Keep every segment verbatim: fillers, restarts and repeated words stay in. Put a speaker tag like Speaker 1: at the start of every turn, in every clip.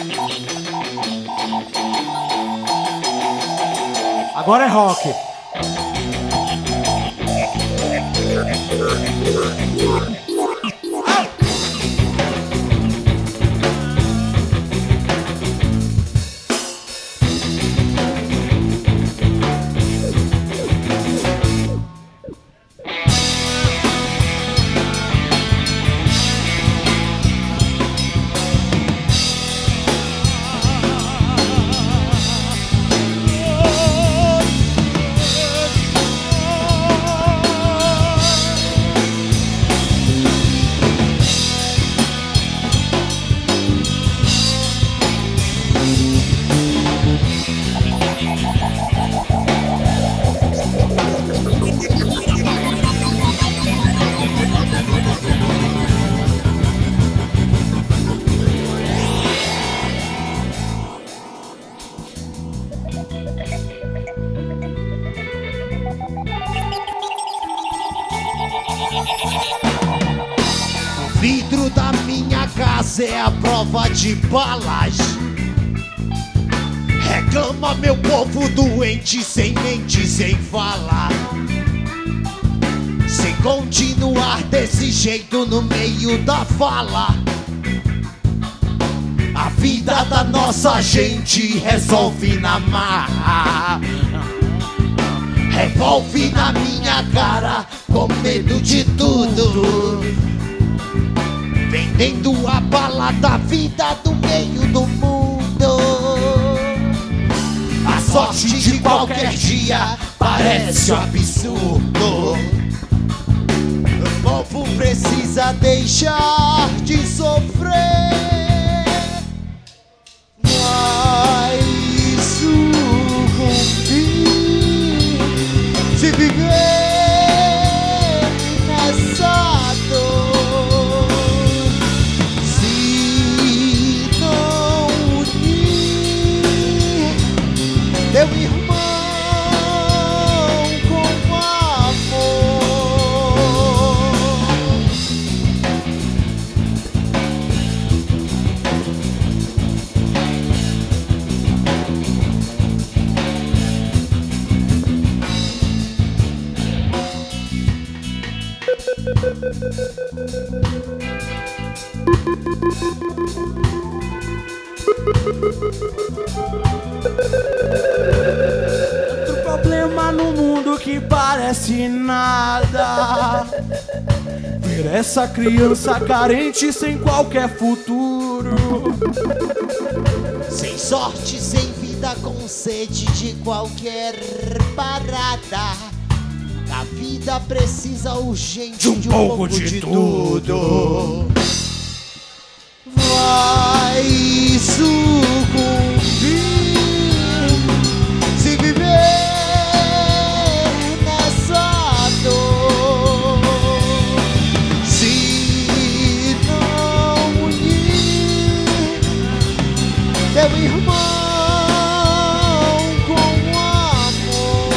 Speaker 1: Agora é rock.
Speaker 2: O vidro da minha casa é a prova de balas. Reclama meu povo doente, sem mente, sem falar. Se continuar desse jeito no meio da fala, a vida da nossa gente resolve na marra. Revolve na minha cara, com medo de tudo, vendendo a bala da vida do meio do mundo. A sorte de qualquer dia parece um absurdo. O povo precisa deixar de sofrer. Mas sucumbir, se viver nessa dor, se não unir teu irmão com amor.
Speaker 1: Outro problema no mundo que parece nada. Ver essa criança carente sem qualquer futuro,
Speaker 2: Sem sorte, sem vida, com sede de qualquer parada. A vida precisa urgente
Speaker 1: de um
Speaker 2: de um
Speaker 1: pouco
Speaker 2: pouco
Speaker 1: de
Speaker 2: de
Speaker 1: tudo.
Speaker 2: tudo. Vai sucumbir, se viver nessa dor, se não unir teu irmão com amor.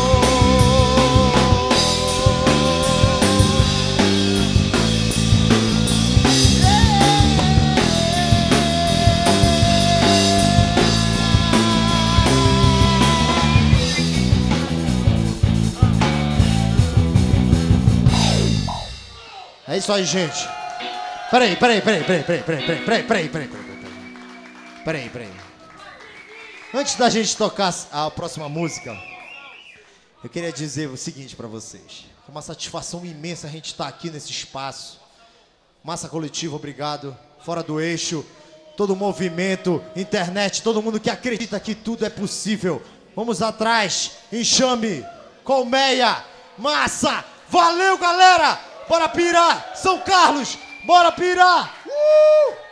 Speaker 2: É isso aí, gente. Peraí, peraí, peraí, peraí, peraí, peraí, peraí, peraí, peraí, peraí, peraí, peraí, peraí. Antes da gente tocar a próxima música, eu queria dizer o seguinte pra vocês. É uma satisfação imensa a gente estar aqui nesse espaço. Massa Coletiva, obrigado. Fora do Eixo, todo o movimento, internet, todo mundo que acredita que tudo é possível. Vamos atrás, Enxame, Colmeia, Massa. Valeu, galera! Bora pirar! São Carlos, bora pirar! Uh!